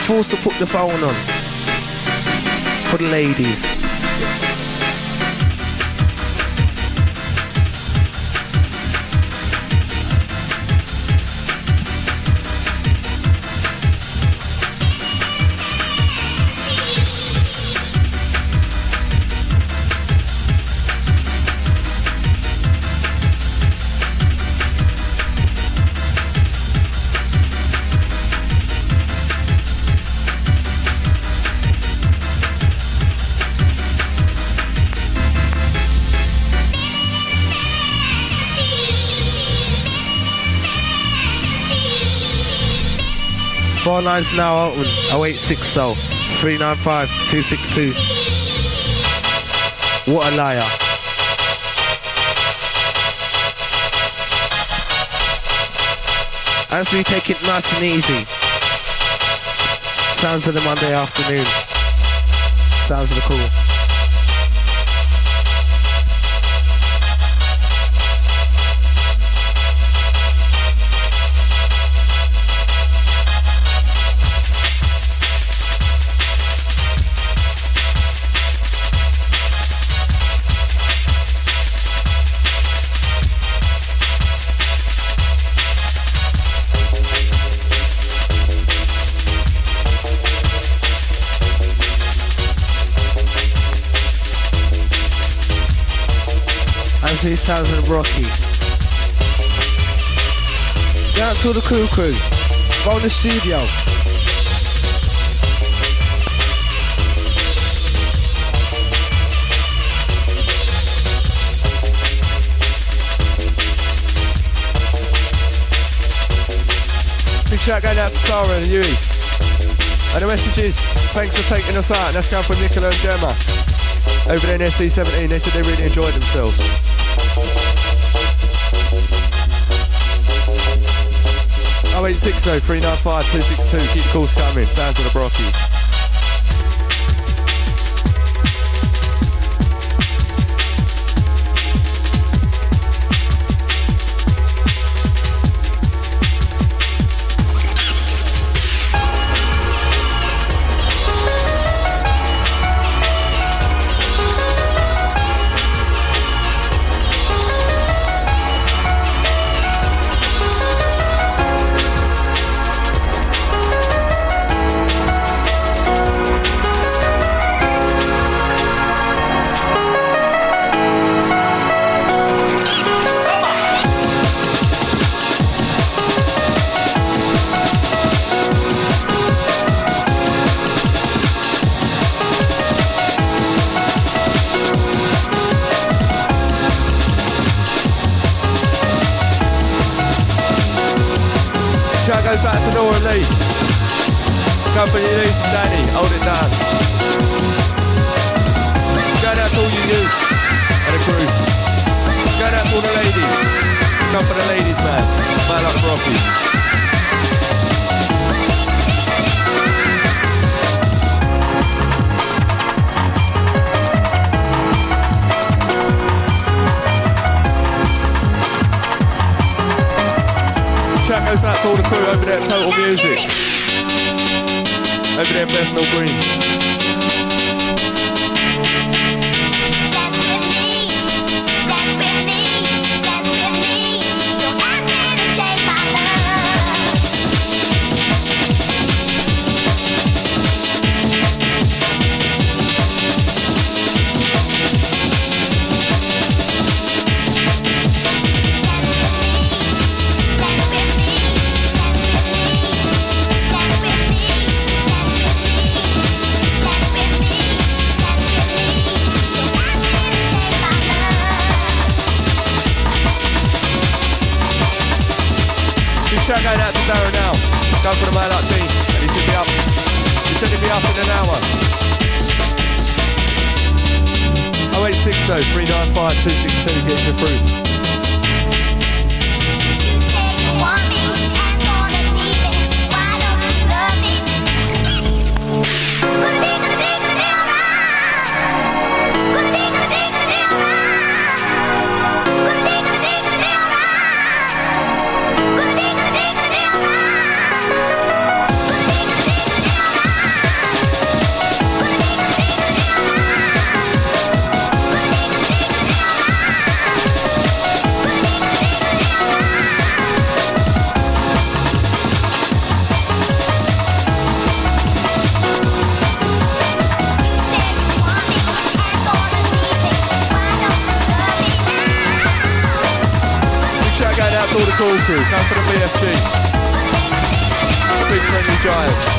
forced to put the phone on for the ladies. Phone lines now open. 0860 395 262. What a liar. As we take it nice and easy. Sounds of the Monday afternoon. Sounds of the cool. These sounds of Rocky. Down to the crew. Go in the studio. Big shout going out to Sarah and Yui. And the messages, thanks for taking us out. That's going from Nicola and Gemma. Over there in SC17, they said they really enjoyed themselves. 0860 395 262. Keep the calls coming. Sounds of the Brocky. Goes out to Nora Lee. Company Lee and Danny, hold it down. Going out to all you youth and the crew. Going out to all the ladies. Come for the ladies, man. Man like the Rocky. Shout goes out to all the crew over there at Total Music. Over there in Bethnal Green. Shout going out to Darren now. Go for the man like team. And he should be up. He said he'd be up in an hour. 0860 395 262 gets you through. out to all the cool crew. Come for the BFG. Big friendly giant.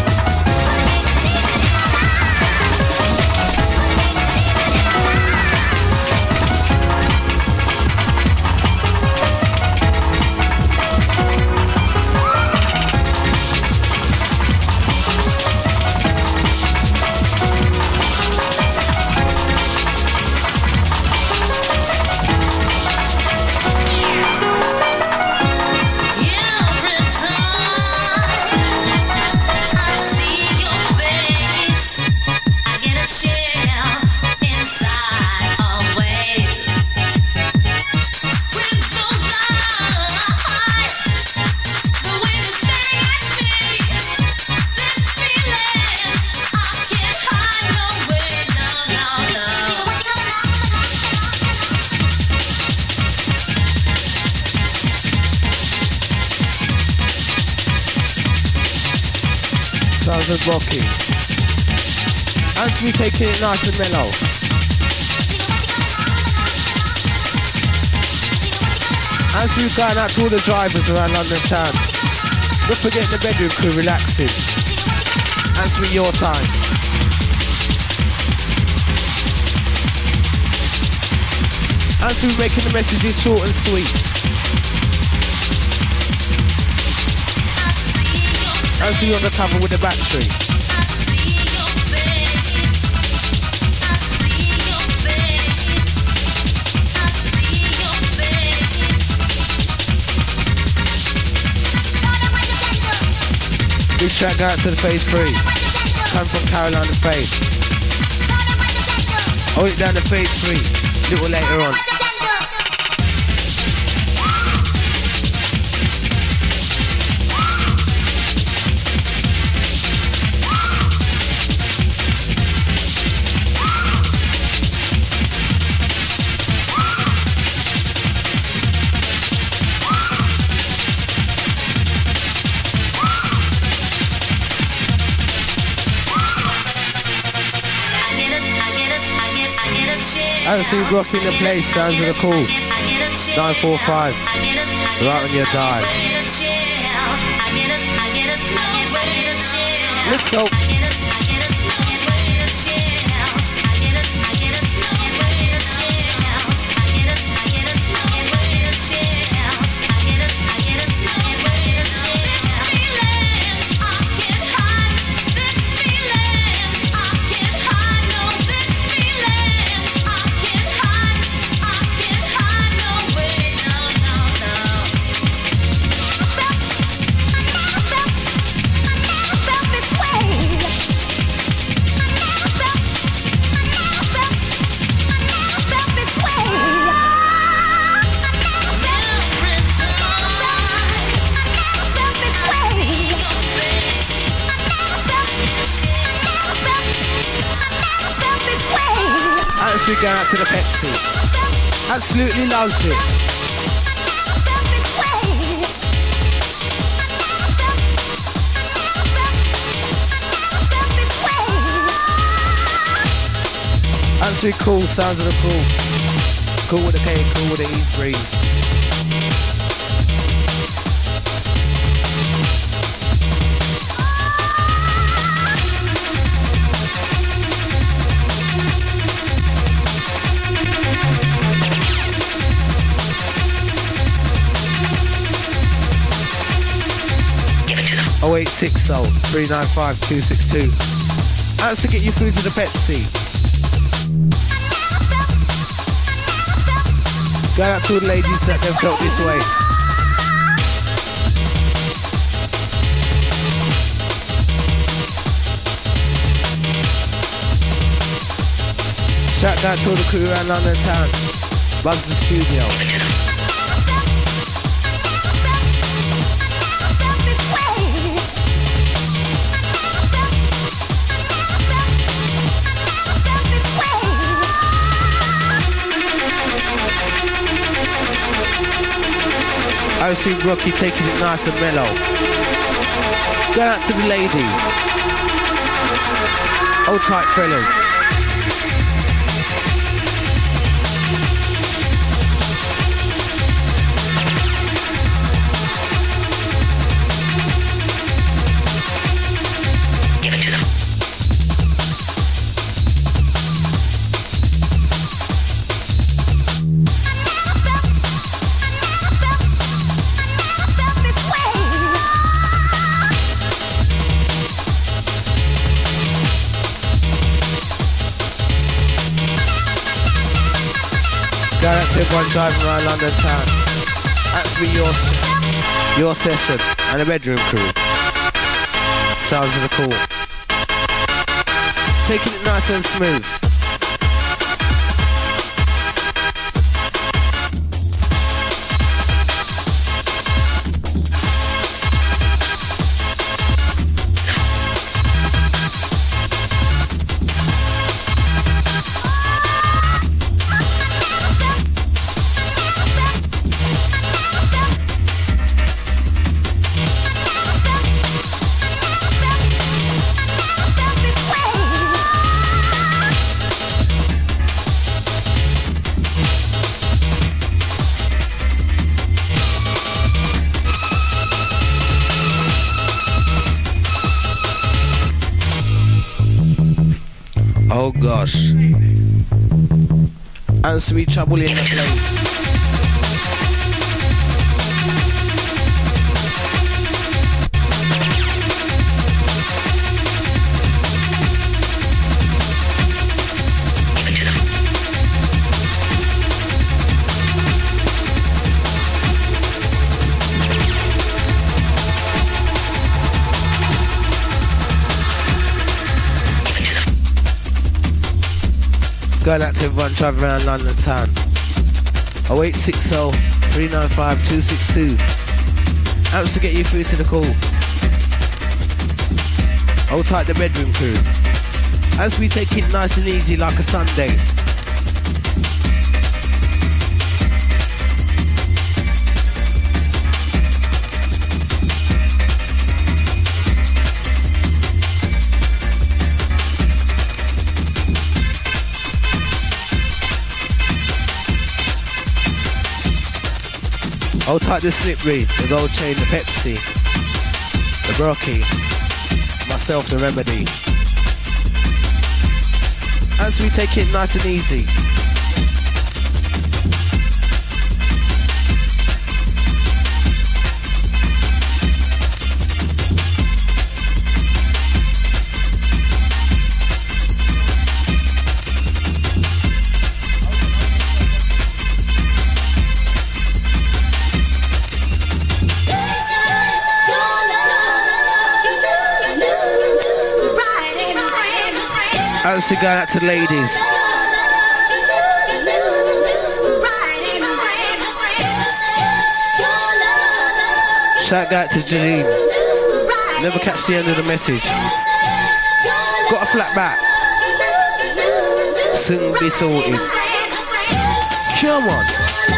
Rocky. Anthony taking it nice and mellow. Anthony going out to all the drivers around London town. Don't forget the bedroom crew relaxing. Anthony, your time. Anthony making the messages short and sweet. Anthony on the cover with the battery. Big track out to the phase 3. Come from Carolina Faith. Hold it down to phase 3. A little later on. Absolutely rocking the place, sounds of the cool. 945, right on your dive. Let's go. We go out to the Pepsi. Absolutely loves it. Absolutely cool, sounds of the cool. Cool with the K, cool with the E3. 0860 395 262. How to get you through to the Pepsi. Go out to the ladies that have felt this way. Shout out to all the crew around London town. Bugs the studio. I see Rocky taking it nice and mellow. Go out to the ladies. Hold tight, fellas. out to everyone driving around London town. That's be your session and the bedroom crew. Sounds of the cool. Taking it nice and smooth. Oh gosh. And sweet trouble in the place. Going out to everyone driving around London town. 0860 395 262. Helps to get you through to the call. Hold tight the bedroom crew. As we take it nice and easy like a Sunday. Hold tight the slippery, the gold chain, the Pepsi, the Brocky, myself the Remedy. As we take it nice and easy. As we go out to the ladies. Shout out to Janine. Never catch the end of the message. Got a flat back. Soon be sorted. Come on.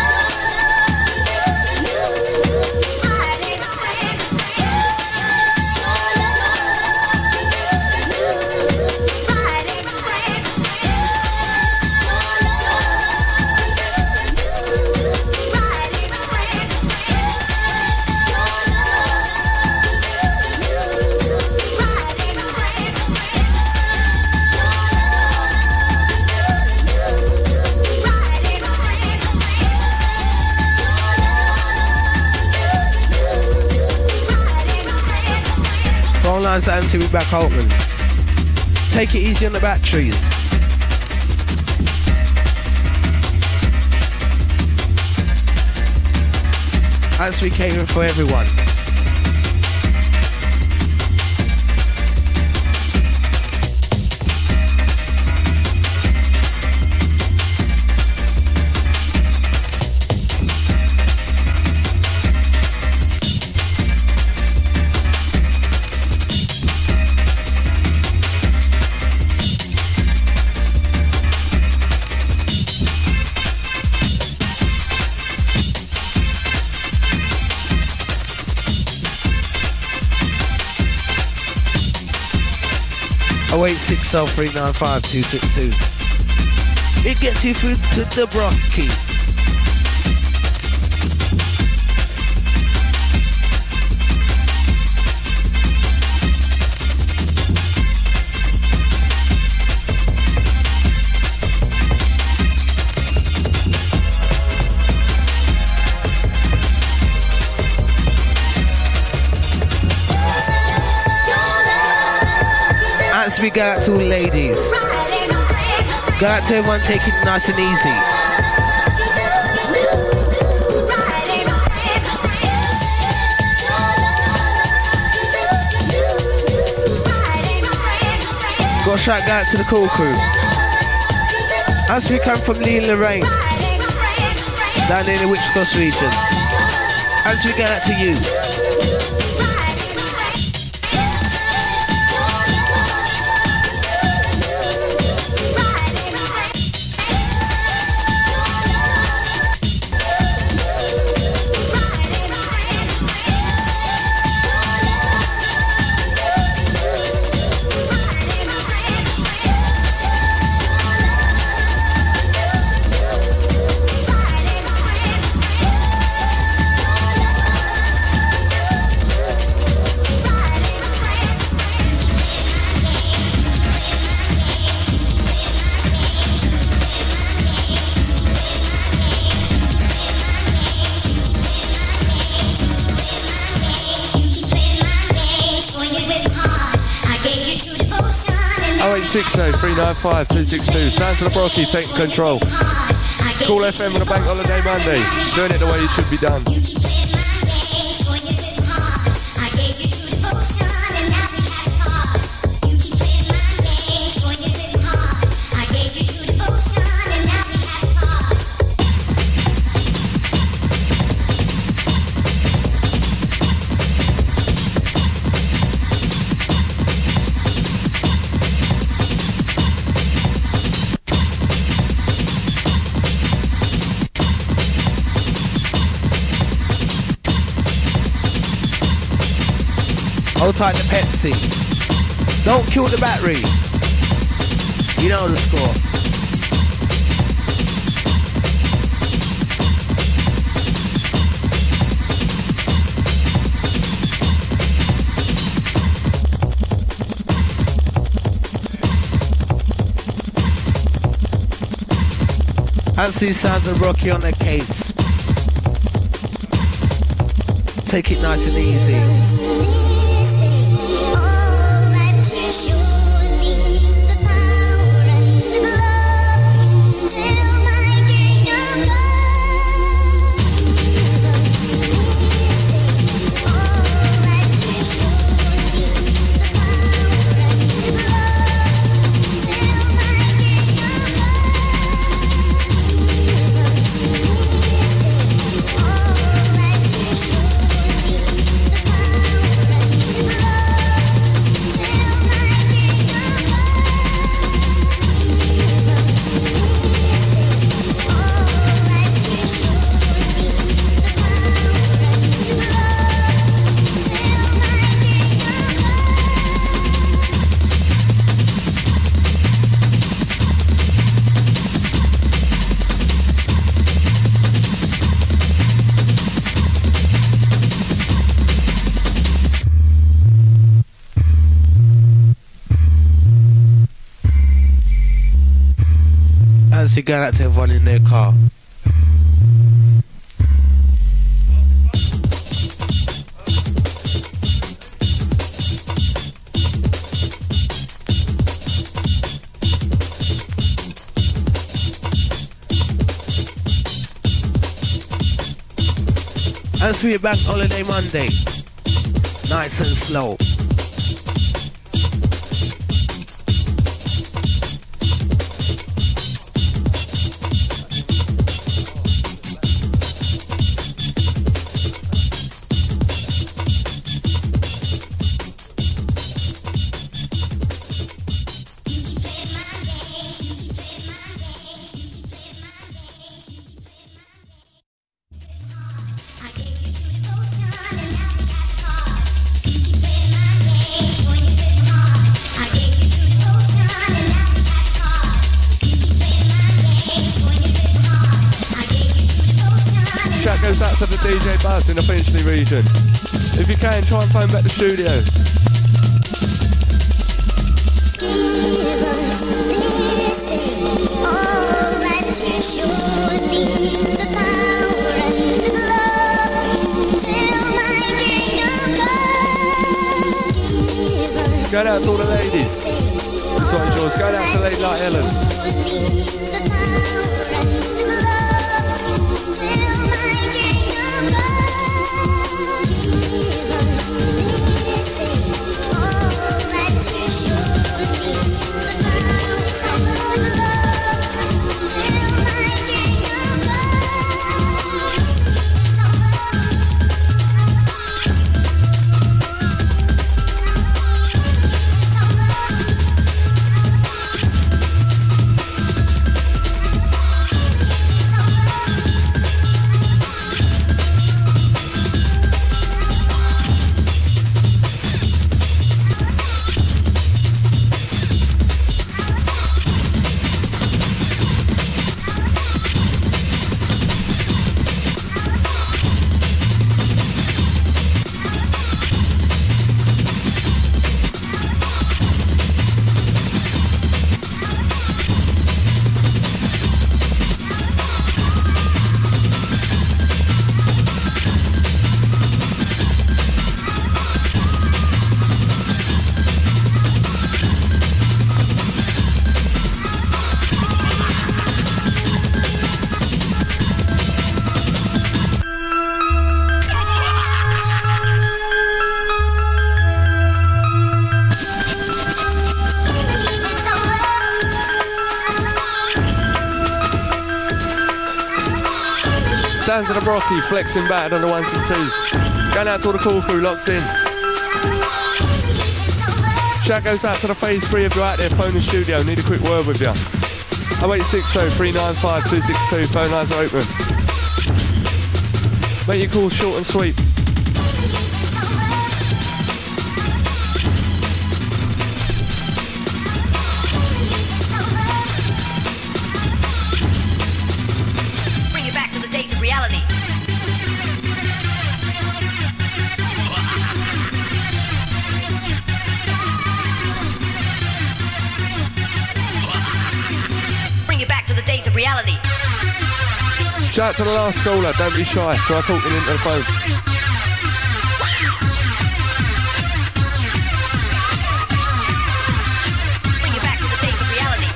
Until we're back open. Take it easy on the batteries. As we cater for everyone. Wait 60395 262. It gets you through to the Brocky. As we go out to all ladies, go out to everyone, take it nice and easy. One shout out to the Cool Crew. As we come from Lee and Lorraine, down in the Witch Coast region. As we go out to you. Oh, 0860 395 262. Sounds of the Brocky, taking control. Cool FM on a bank holiday Monday. Doing it the way it should be done. Hold tight to Pepsi. Don't kill the battery. You know the score. Fancy sounds of Rocky on the case. Take it nice and easy. Going out to everyone in their car. As we bank holiday Monday, nice and slow. Goes out to the DJ Buzz in the Finchley region. If you can, try and phone back the studio. Give us this all that you should be, the power and the love, till my kingdom come. Going out to all the ladies. This one's yours. Going out to ladies like Ellen. All that you should be. sounds of the Brocky, flexing battered on the ones and twos. Going out to all the call crew locked in. Shout goes out to the phase 3 of you out there, phone and studio, need a quick word with you. 0860 395 262, phone lines are open. Make your calls short and sweet. Bring it back to the days of reality. Bring it back to the days of reality. Shout out to the last caller, don't be shy, try talking into the phone. Bring it back to the days of reality.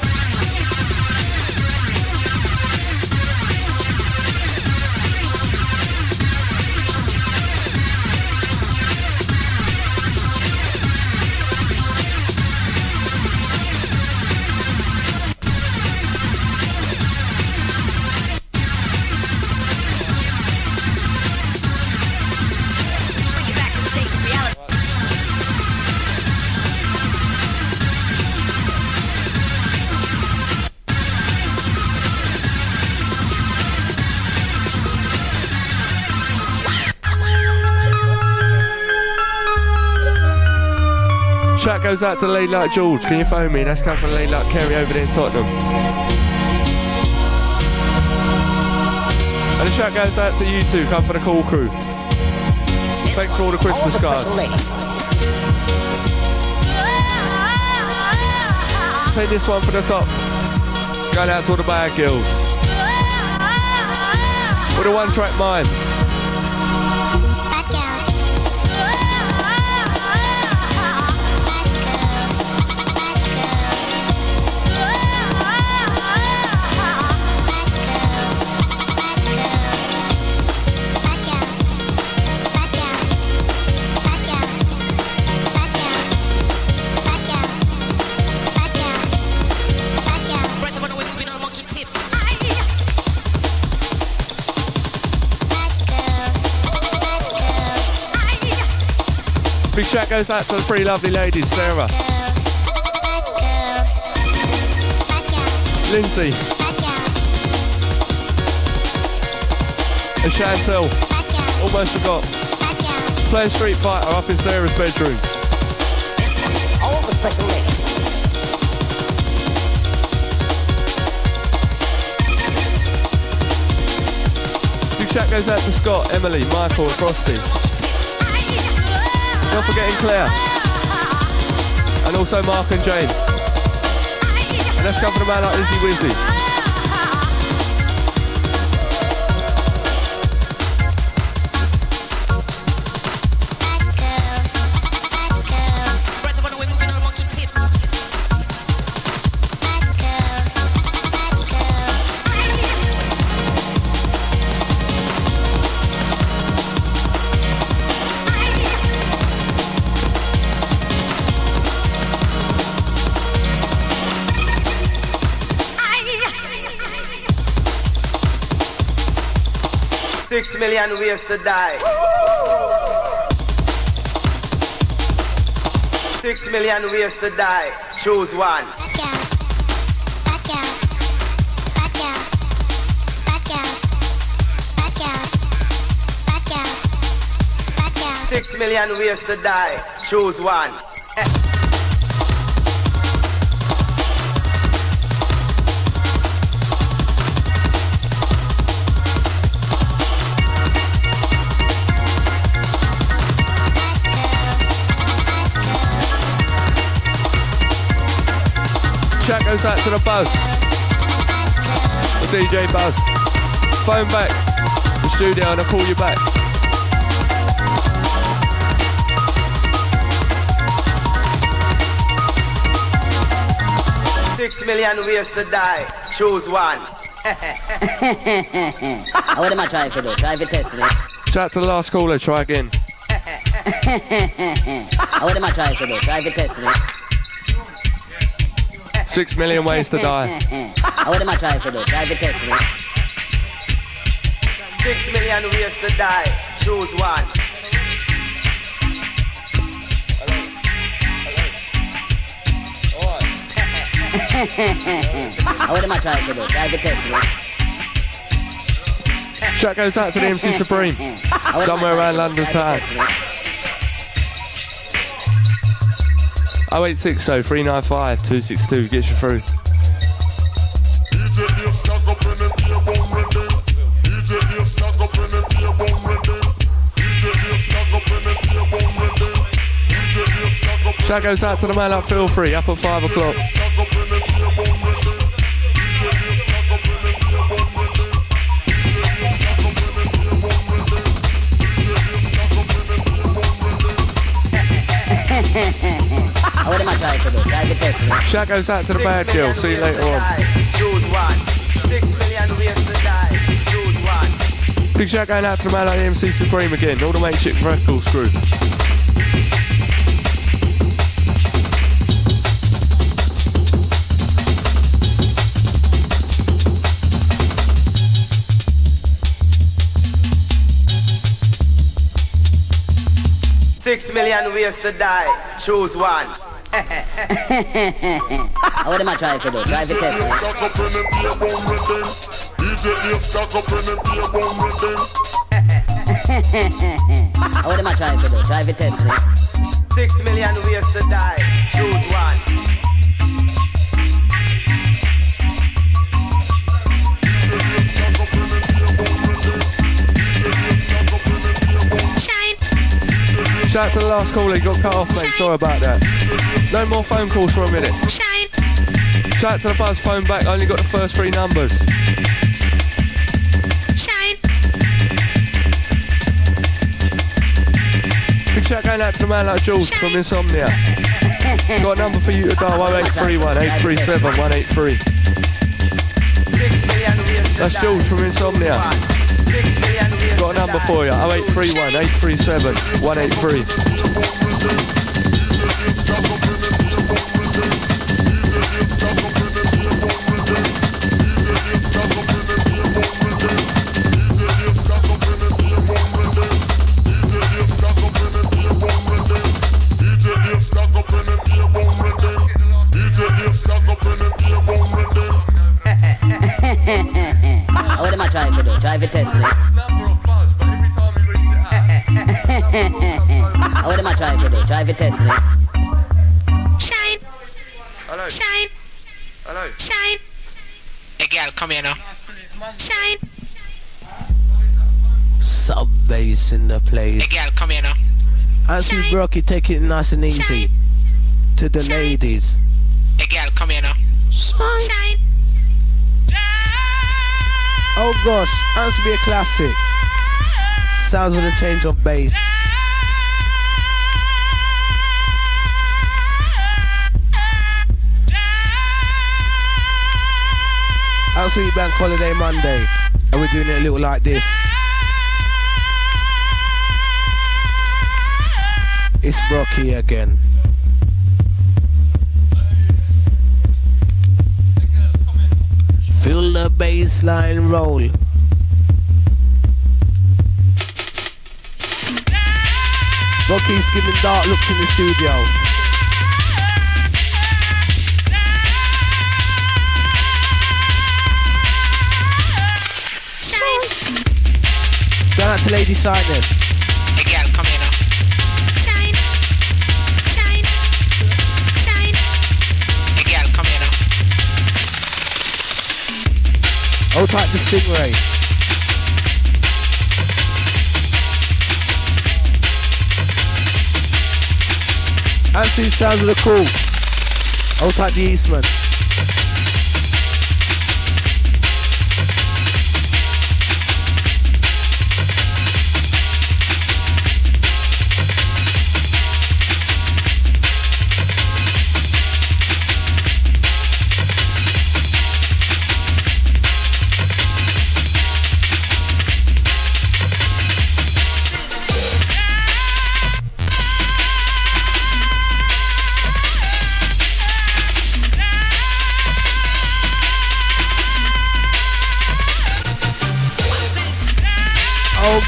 Shout goes out to Lady Like George, can you phone me? That's come from Lady Like Kerry over there in Tottenham. And a shout goes out to you two, come for the call crew. Thanks for all the Christmas cards. Take this one for the top. Going out to all the bad girls. With a one-track mind. Big shout goes out to the three lovely ladies, Sarah, Lindsay, and Chantel. Almost forgot. Playing Street Fighter up in Sarah's bedroom. All the special ladies. Big shout goes out to Scott, Emily, Michael and Frosty. Not forgetting Claire. And also Mark and James. And let's come for the man like Izzy Wizzy. $6 million ways to die. 6 million ways to die. Choose one. 6 million ways to die. Choose one. Shout goes out to the Buzz, the DJ Buzz. Phone back the studio and I'll call you back. $6 million ways to die. Choose one. What am I trying to do? Try to test me. Shout out to the last caller, try again. What am I trying to do? Try to test me. 6 million ways to die. What am I trying to do? Try to test me. 6 million ways to die. Choose one. What am I trying to do? Try to test me. Shout goes out to the MC Supreme. Somewhere around London town. 086 395 262 gets you through. Shout goes out to the man like Feel Free, up at 5 o'clock. What am I trying to do? Try to test me. Shout goes out to the bad girl, see you later on. Choose one. 6 million ways to die. Choose one. Big shout going out to the man like the MC Supreme again, all the Makeshift Records crew. $6 million ways to die. Choose one. What am I trying to do? Try to test me. What am I trying to do? Try to test me. 6 million ways to die. Choose one. Shout out to the last caller, he got cut off, mate. Sorry about that. No more phone calls for a minute. Shout out to the buzz phone back, only got the first 3 numbers. Big shout going out to the man like Jules from Insomnia. Got a number for you to dial 0831 837 183. That's Jules from Insomnia. Got a number for you, 0831 837 183. What am I trying to do? Try to test me. What am I trying to do? Try to test me. Shine. Hello. Shine. Hello. Shine. Hey girl, come here now. Shine. Sub bass in the place. Hey girl, come here now. As we broke it, take it nice and easy. To the ladies. Hey girl, come here now. Shine. Oh gosh, has to be a classic. Sounds of the change of bass. Absolute Bank Holiday Monday, and we're doing it a little like this. It's Brocky again. Feel the bass line roll. Rocky's giving dark looks in the studio. Shout out to Lady Shyness. Hey girl, come here now. Shine. Shine. Shine. Hey girl, come here now. Hold tight to Stingray. Absolute sounds of the cool. Hold tight to Eastman.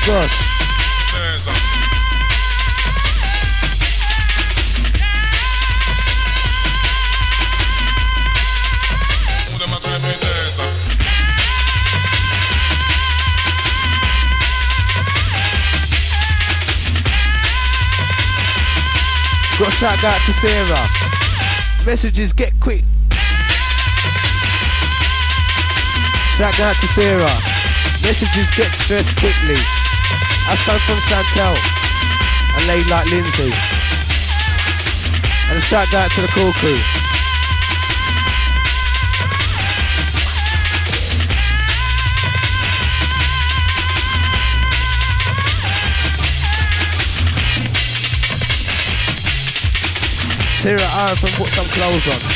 Gosh. Got a shout out to Sarah. Messages get quick. Shout out to Sarah. Messages get stressed quickly. That's come from Chantel and Lady like Lindsay. And a shout out to the Cool Crew. Sarah Arthur, put some clothes on.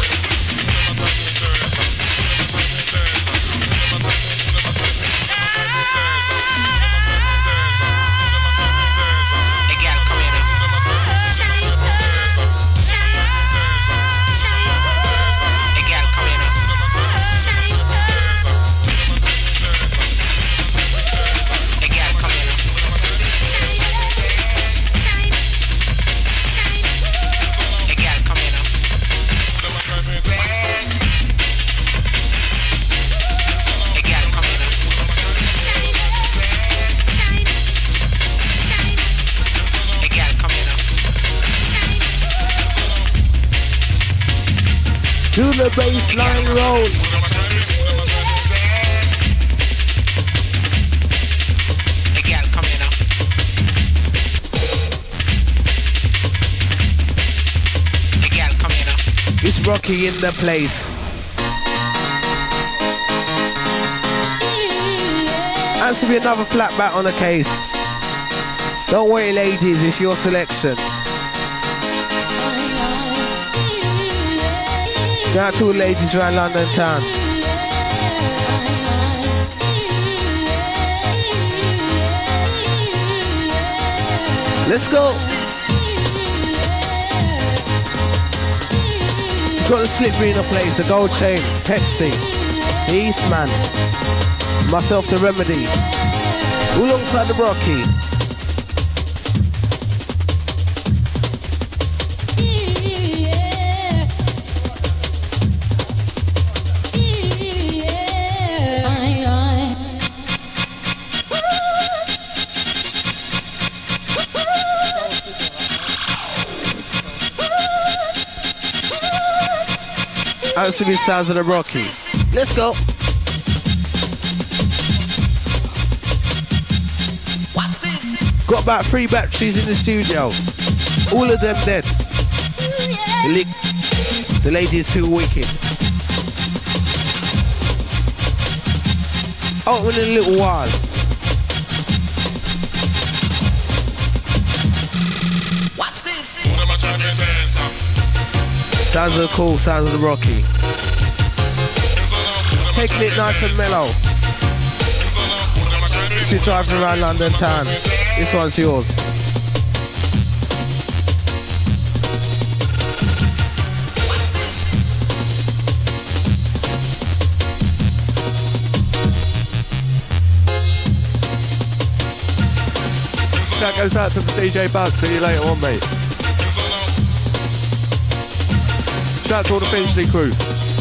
Do the baseline roll. Hey girl, come here now. Hey girl, come here now. It's Rocky in the place. Has to be another flat bat on the case. Don't worry ladies, it's your selection. Shout out to all ladies around London town. Let's go. Got the slippery in the place, the gold chain, Pepsi, the Eastman, myself the Remedy, alongside the Rocky. Out to be sounds of the Rocky. Let's go. Watch this. Got about 3 batteries in the studio. All of them dead. The lady is too wicked. Out in a little while. Watch this. Sounds of the cool, sounds of the Rocky. Taking it nice and mellow. If you're driving around London town, this one's yours. That goes out to the DJ Bug. See you later on, mate. Shout out to all the Finchley crew.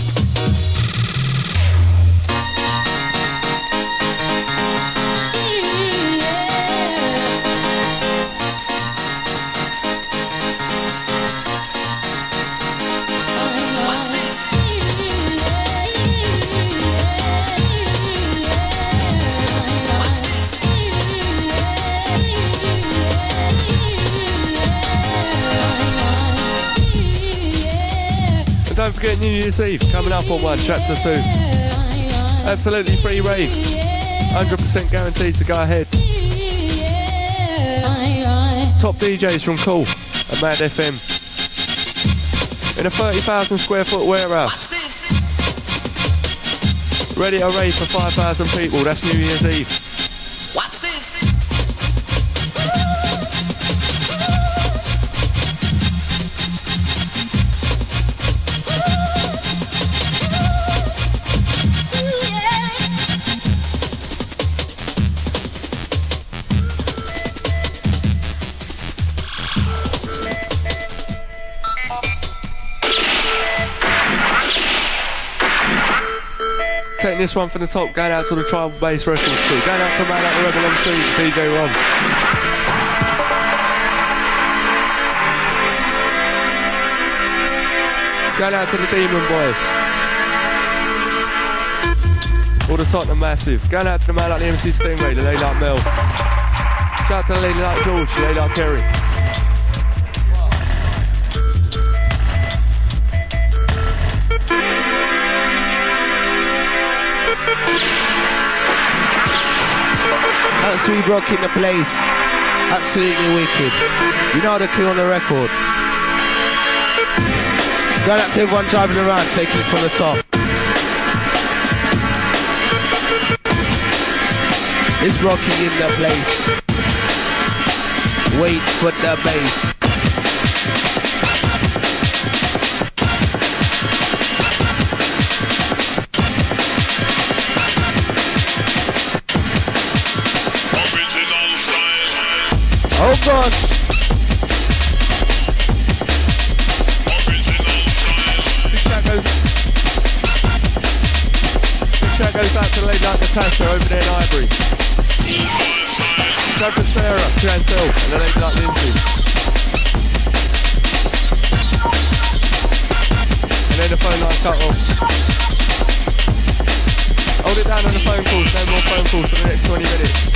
Don't forget New Year's Eve coming up on one, chapter 2. Absolutely free rave. 100% guaranteed to go ahead. Top DJs from Cool and Mad FM. In a 30,000 square foot warehouse. Ready to rave for 5,000 people. That's New Year's Eve. Watch this. Taking this one from the top, going out to the Tribal Bass Records crew. Going out to man like the Rebel MC, DJ Ron. Going out to the Demon Boys. All the Tottenham Massive. Going out to the man like the MC Stingray, the lady like Mel. Shout out to the lady like George, the lady like Kerry. Absolutely rocking the place. Absolutely wicked. You know the crew on the record. Going out to everyone driving around, taking it from the top. It's rocking in the place. Wait for the bass. Oh gosh! Big shout goes out to the lady like Natasha over there in Ivory. Shout for Sarah, Chantel, and the lady like Lindsay. And then the phone line cut off. Hold it down on the phone calls, no more phone calls for the next 20 minutes.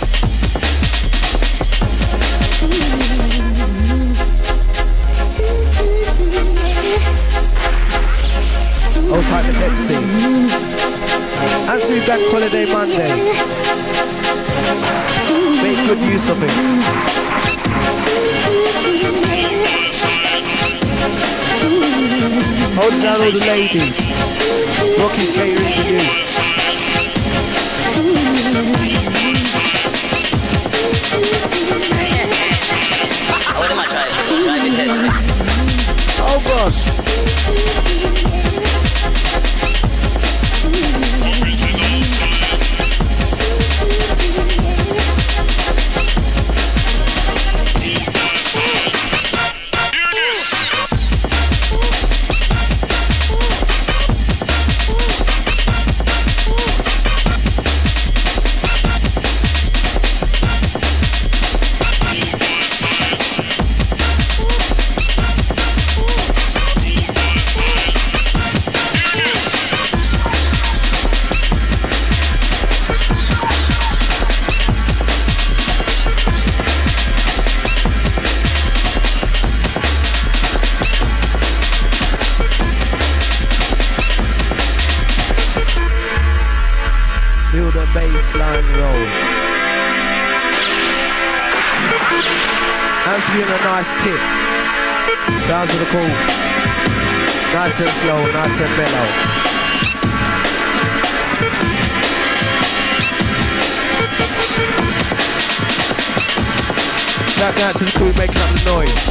Old type of Pepsi. Answering Bank Holiday Monday. Make good use of it. Hold down all the ladies. Rocky's catering for you. What am I trying to do? Trying to test me. Oh gosh. Nice tip. Sounds of the cool. Nice and slow, nice and mellow. Shout out to the crew making up the noise.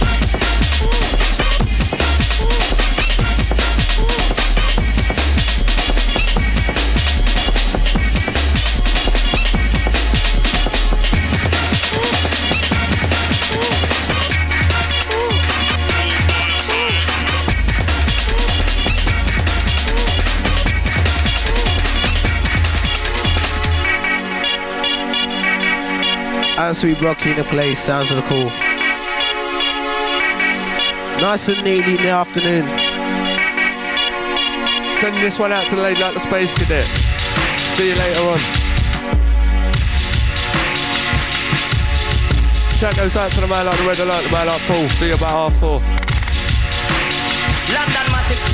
Sweet Rocky in the place, sounds of the cool. Nice and needy in the afternoon. Sending this one out to the lady like the Space Cadet. See you later on. Shout goes out to the man like the Red Alert, the man like Paul. See you about 4:30. London Massive.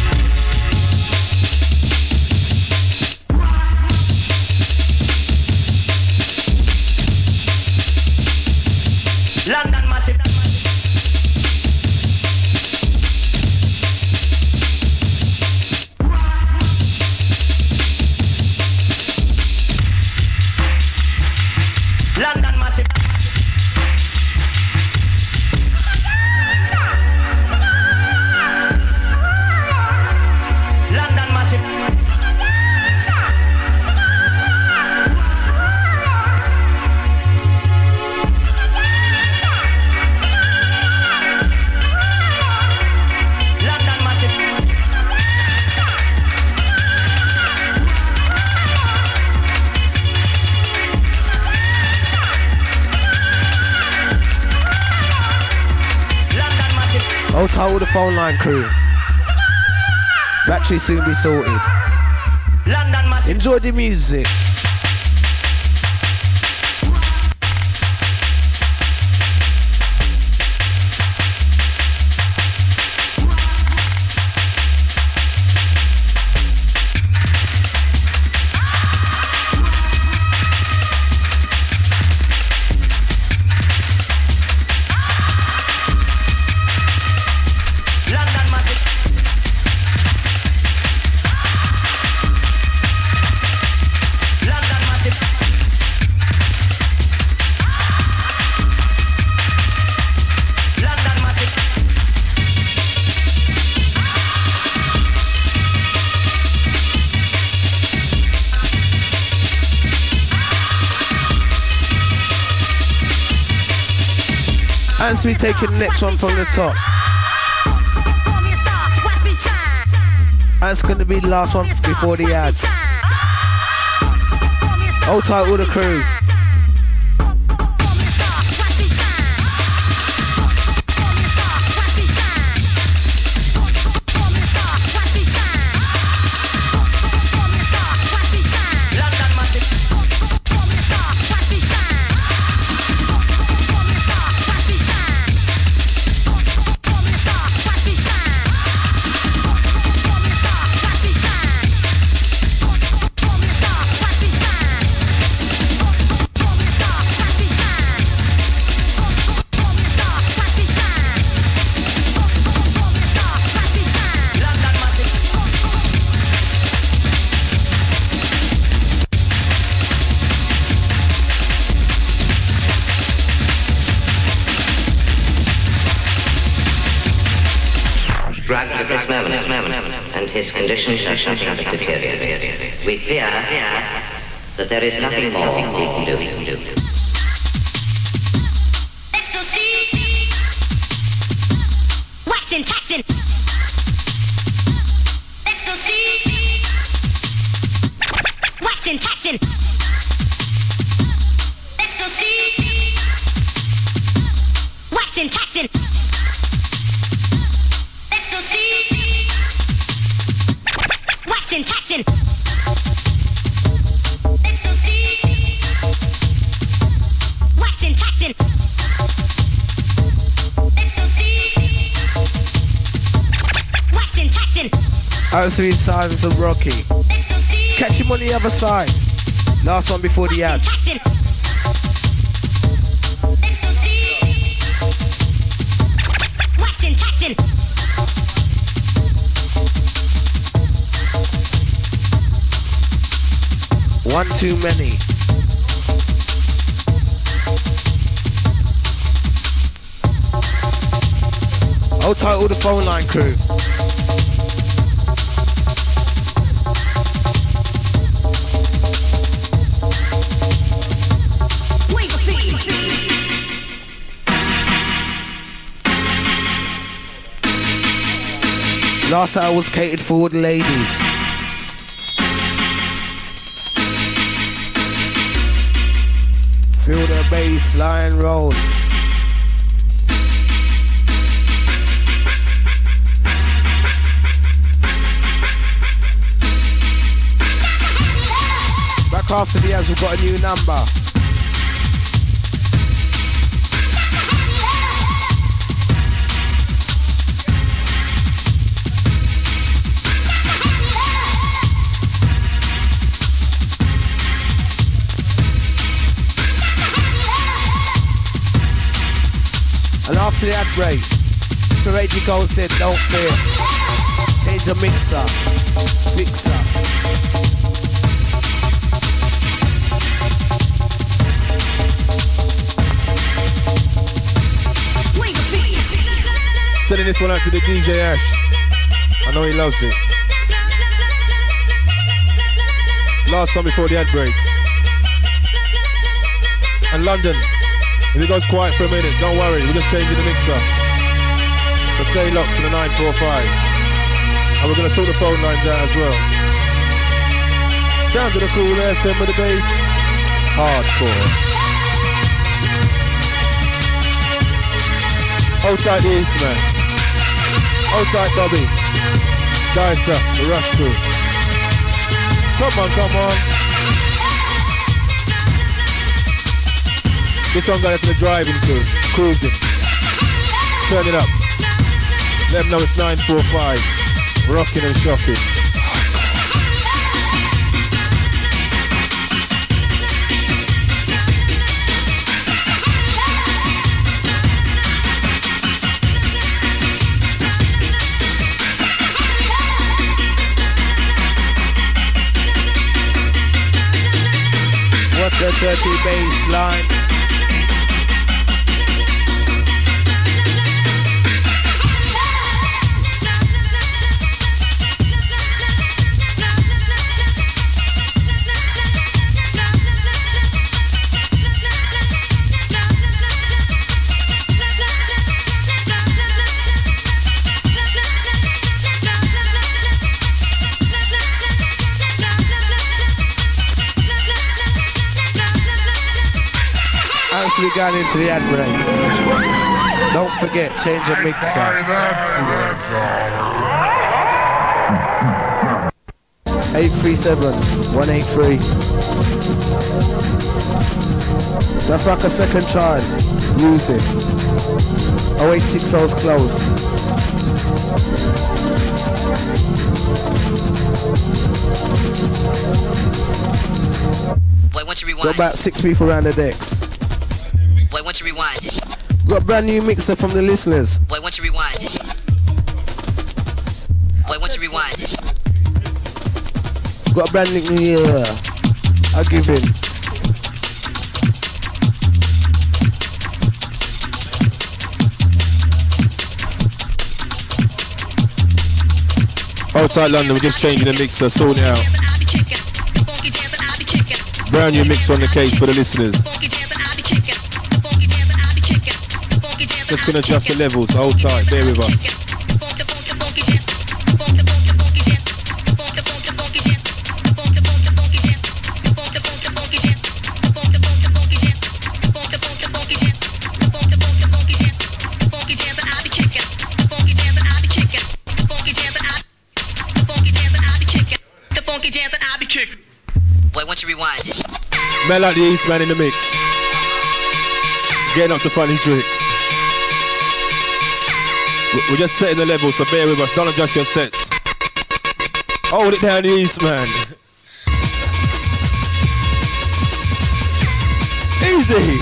London Massive. London Massive. Hold tight all the phone line crew. Battery soon be sorted. London massive. Enjoy the music. And so we taking the next one from the top. And it's gonna be the last one before the ads. Hold tight all the crew. And his conditions are something of deteriorated. We fear that there is nothing more we can do. Ecstasy. Waxing, taxing. Ecstasy. Waxing, taxing. Ecstasy. Waxing, taxing. Ecstasy. Waxing, taxing. Ecstasy. Waxing, taxing. Ecstasy. Waxing, taxing. Absolute silence of Rocky. Ecstasy. Catch him on the other side. Last one before the ads. Taxing. Ecstasy. Waxing, taxing. One too many. Hold tight all the phone line crew. Last hour was catered for all the ladies. Feel the bass line roll. Back after the ads, we've got a new number. And after the ad break, the Radio Gold said, don't fear. Change the mixer. Sending this one out to the DJ Ash. I know he loves it. Last one before the ad breaks. And London, if it goes quiet for a minute, don't worry, we're just changing the mixer. So stay locked to the 945. And we're going to sort the phone lines out as well. Sound of the cool FM with the bass. Hardcore. Hold tight the East, man. Outside Bobby. Dicer, the Rush Crew. Come on, come on. This one got us to the driving crew. Cruising. Turn it up. Let them know it's 945. Rocking and shocking. What's the dirty bass line? We got into the ad break. Don't forget, change your mixer. 837-183. That's like a second child. Use it. 0860's closed. Wait, once you rewind. Got about 6 people around the decks. Wait, once you rewind. Got a brand new mixer from the listeners. Wait, once you rewind. Wait, once you rewind. Got a brand new year. I'll give him. Outside London, we're just changing the mixer, sorting it out. Brand new mix on the case for the listeners. Just gonna adjust the levels, hold tight, bear with us. Wait, once you rewind. Man like the East Man in the mix. Getting up to funny tricks. We're just setting the level, so bear with us. Don't adjust your sets. Hold it down, the East Man. Easy.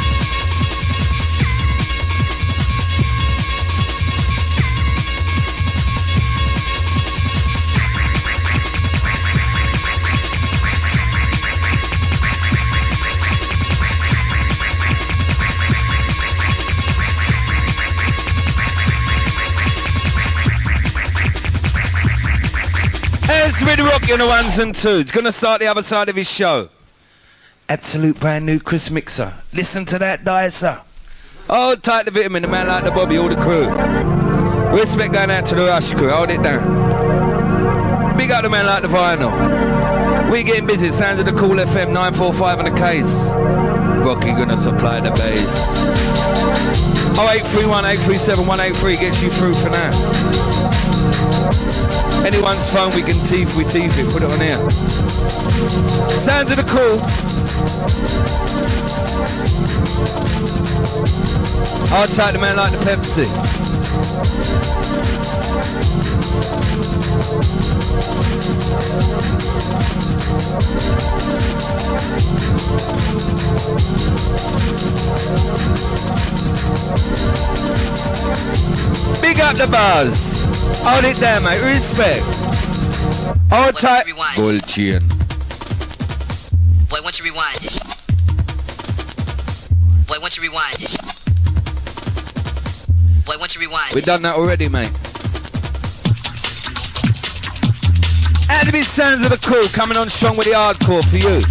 It's really rocking on the ones and twos. Gonna start the other side of his show. Absolute brand new Chris mixer. Listen to that dicer. Hold tight the vitamin, the man like the Bobby, all the crew. Respect going out to the Rush crew. Hold it down. Big up the man like the vinyl. We getting busy. Sounds of the Cool FM 945 on the case. Rocky gonna supply the bass. 0831 837 183 gets you through for now. Anyone's phone we can teeth, we teeth it, put it on here. Sounds of the Cool. I'll tight the man like the Pepsi. Big up the buzz. Hold it down, mate. Respect. Hold tight. Gold chain. Wait, once you rewind. Wait, once you rewind. Wait, once you rewind. We've done that already, mate. And the big sounds of the Cool coming on strong with the hardcore for you.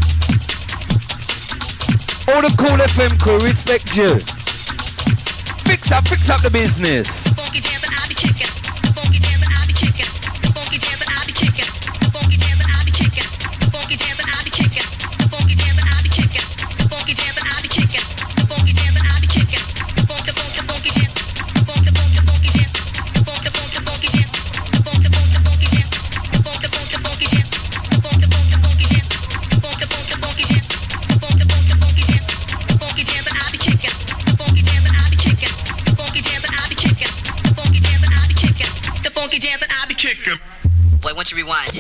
All the Cool FM crew, respect you. Fix up the business. jazz and I be kicking. Wait, once you rewind.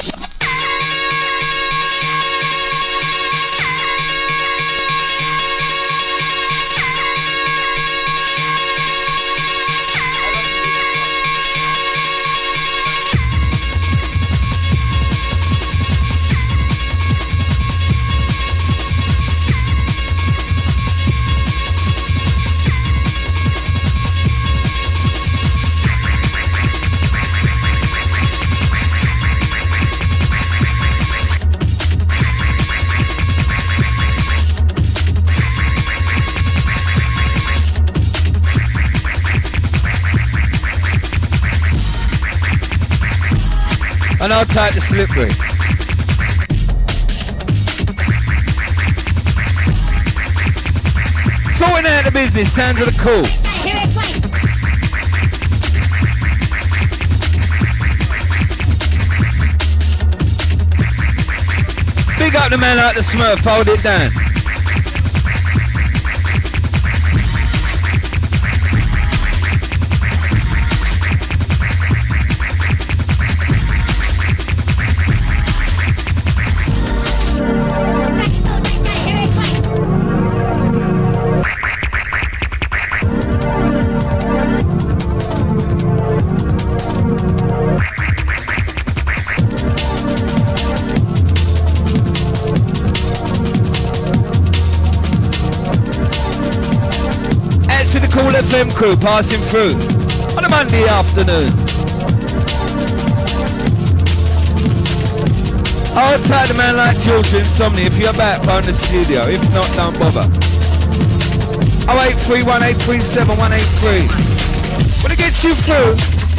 And I'll take the slippery. Sorting out the business, sounds of the cool. Big up the man like the Smurf, hold it down. FM crew passing through on a Monday afternoon. I'll tell the man like Jules Insomnia if you're back phone the studio. If not, don't bother. 0831837 When it gets you through.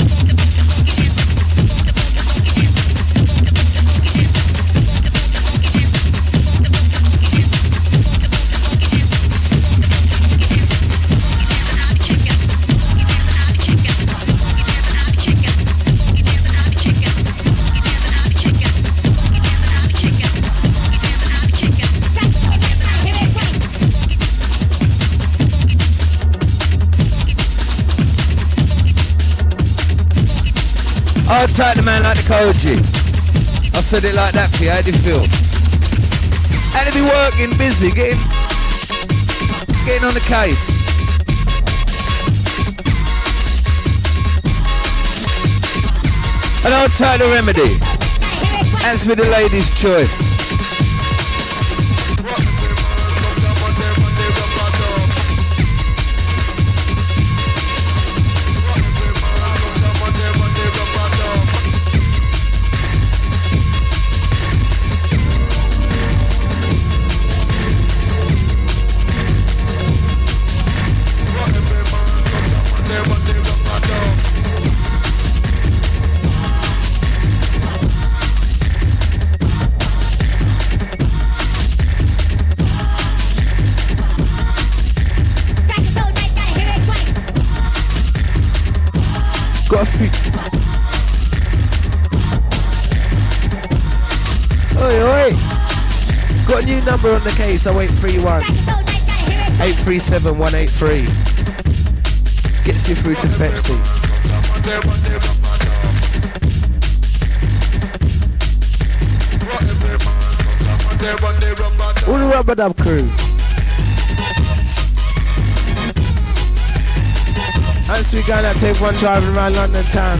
I'll take the man like the Koji. I said it like that for you, how do you feel? How to be working, busy, getting on the case. And I'll take the remedy. As for the lady's choice. Got a new number on the case, 0831 837 183. Gets you through to Pepsi. All the Rubber Dub crew. And so we going out to everyone driving around London town.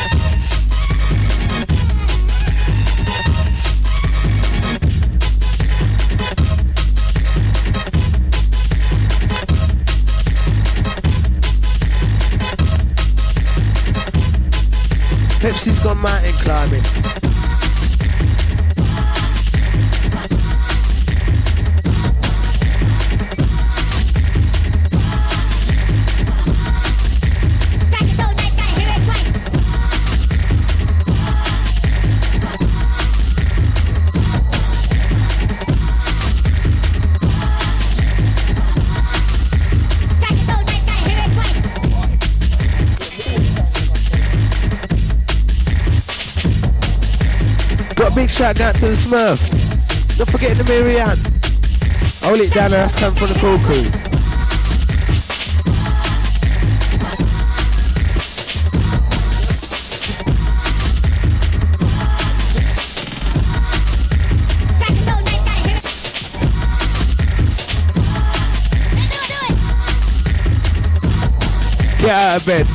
Pepsi's gone mountain climbing. Big shout out to the Smurf. Not forgetting the Marianne. Hold it down, that's come from the Cool Crew. Get out of bed.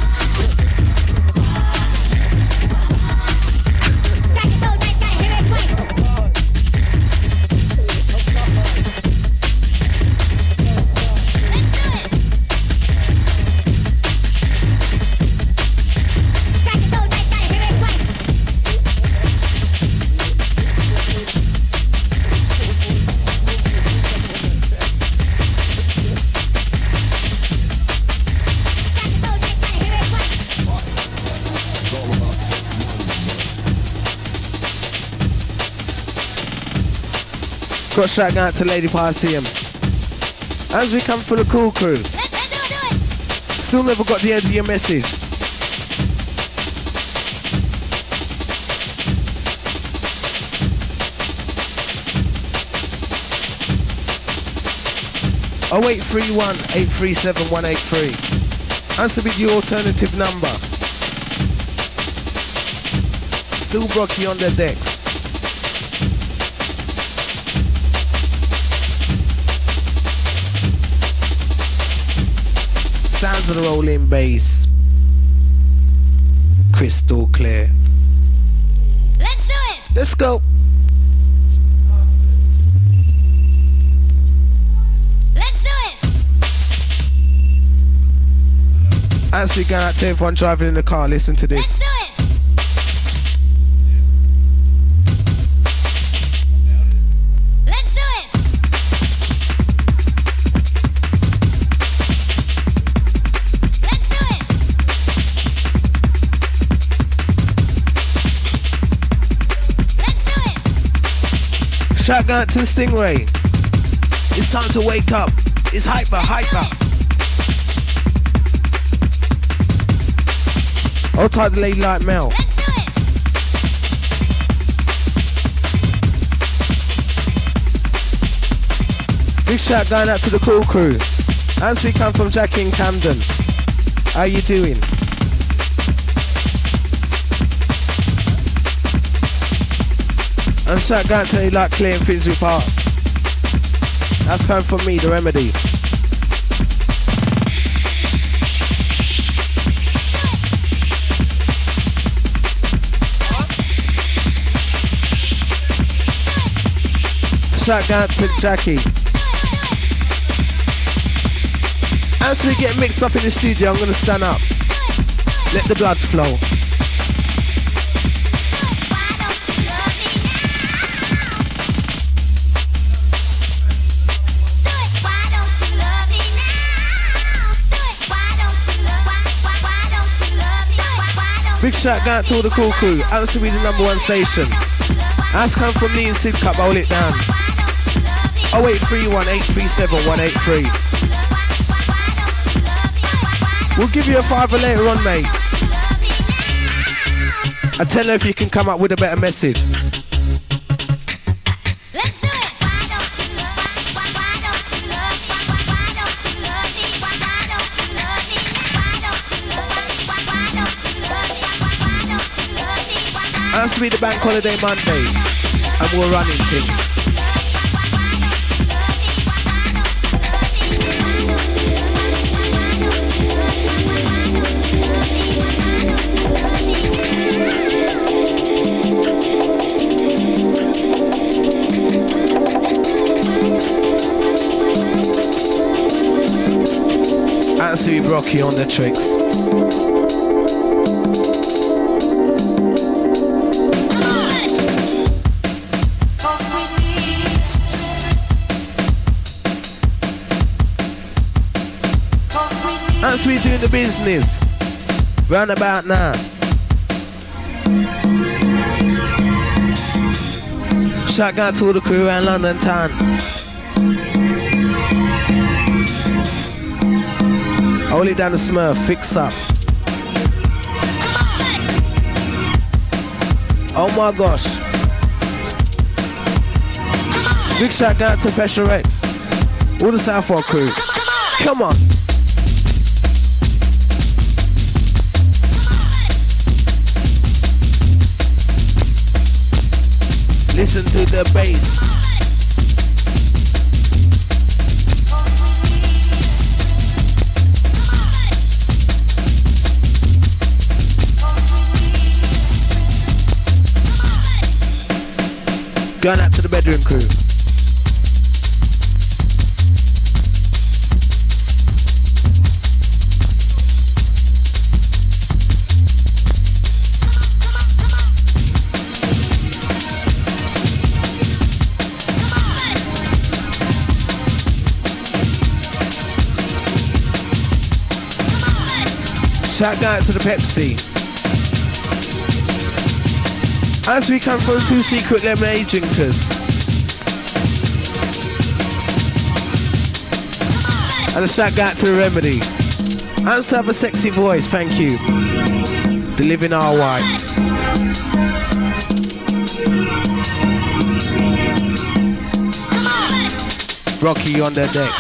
Got shout out to Lady Party as we come for the cool crew. Still never got the end of your message. Oh 0831 837 183. Answer with your alternative number. Still Brocky on the deck. Sounds of the rolling bass, crystal clear. Let's do it. Let's go. Let's do it. As we go out to everyone driving in the car, listen to this. Let's do it. Let's do it. Let's do it. Let's do it. Shout out to the Stingray. It's time to wake up. It's hyper. Hold tight the lady like Mel. Let's do it. Big shout going out to the cool crew. As we come from Jackie in Camden. How you doing? And shout out to you like Clay and Finsbury Park. That's coming from me, the remedy. Shout out to Jackie. As we get mixed up in the studio, I'm gonna stand up. Let the blood flow. Big shout out to all the cool crew. Out to be the #1 station. As come from me and Sid Cup, hold it down. 0831 837 183. We'll give you a $5 later on, mate. I tell her if you can come up with a better message. Let's do it. Why don't you love me? Why don't you love me? Why don't you love me? Why don't you love me? Why don't you love me? Why don't you love me? Why don't you love me? Has to be the bank holiday Monday, and we're running things. Absolutely Brocky on the tricks. As we doing the business, round about now. Shout out to all the crew around London town. Hold it down the Smurf, fix up. Oh my gosh. Big shout out to Pressure X. All the Southwark crew. Come on. Listen to the bass. Going out to the bedroom crew. Shout out to the Pepsi. As we come from 2 secret lemonade drinkers. And a shout out to the Remedy. I also have a sexy voice, thank you. The Living Our Whites. Rocky on the deck.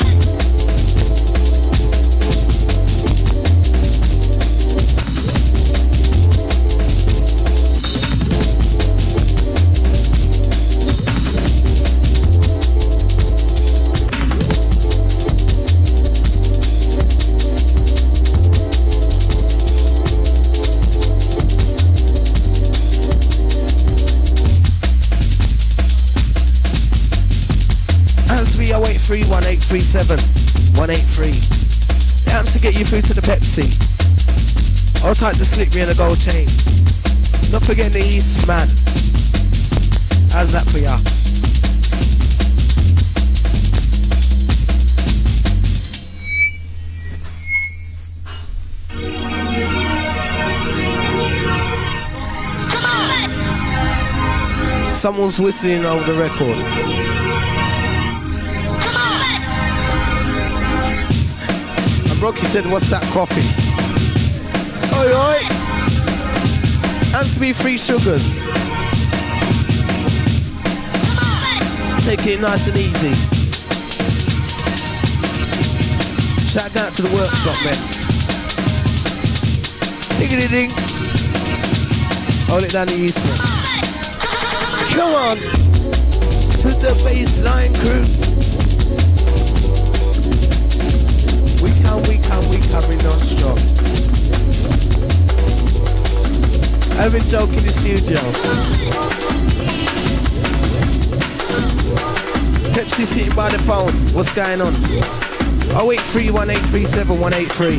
As we 083 1837 183. It happens to get you through to the Pepsi. I'll type the slip me and a gold chain. Not forgetting the East man. How's that for ya? Someone's whistling over the record. And Rocky said, what's that coffee? Oi, oi! Answer me 3 sugars. Take it nice and easy. Shout out to the workshop, man. Diggity ding. Hold it down the Eastman. Come on! To the baseline crew. We coming on strong. Having joke in the studio. Pepsi sitting by the phone. What's going on? 083 1837 183.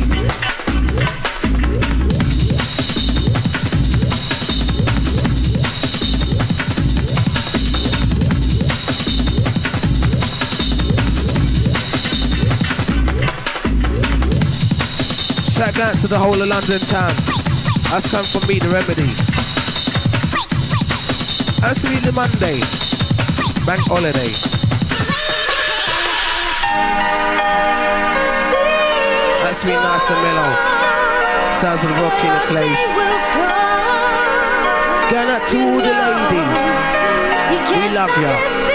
Shout out to the whole of London town. That's come from me, the Remedy. That's to be the Monday. Bank holiday. That's me nice and mellow. Sounds of the rock in the place. Going out to all the ladies. We love ya.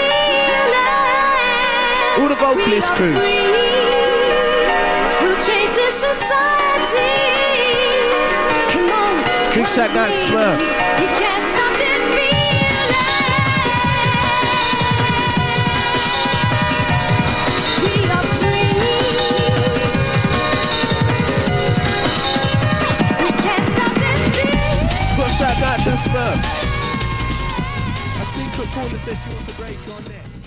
All the vocalist crew. Big shout out to Smurf. You can't stop this feeling. We are free. We can't stop this feeling. Got shout out to Smurf. I think Cook Corner says she wants to break on there.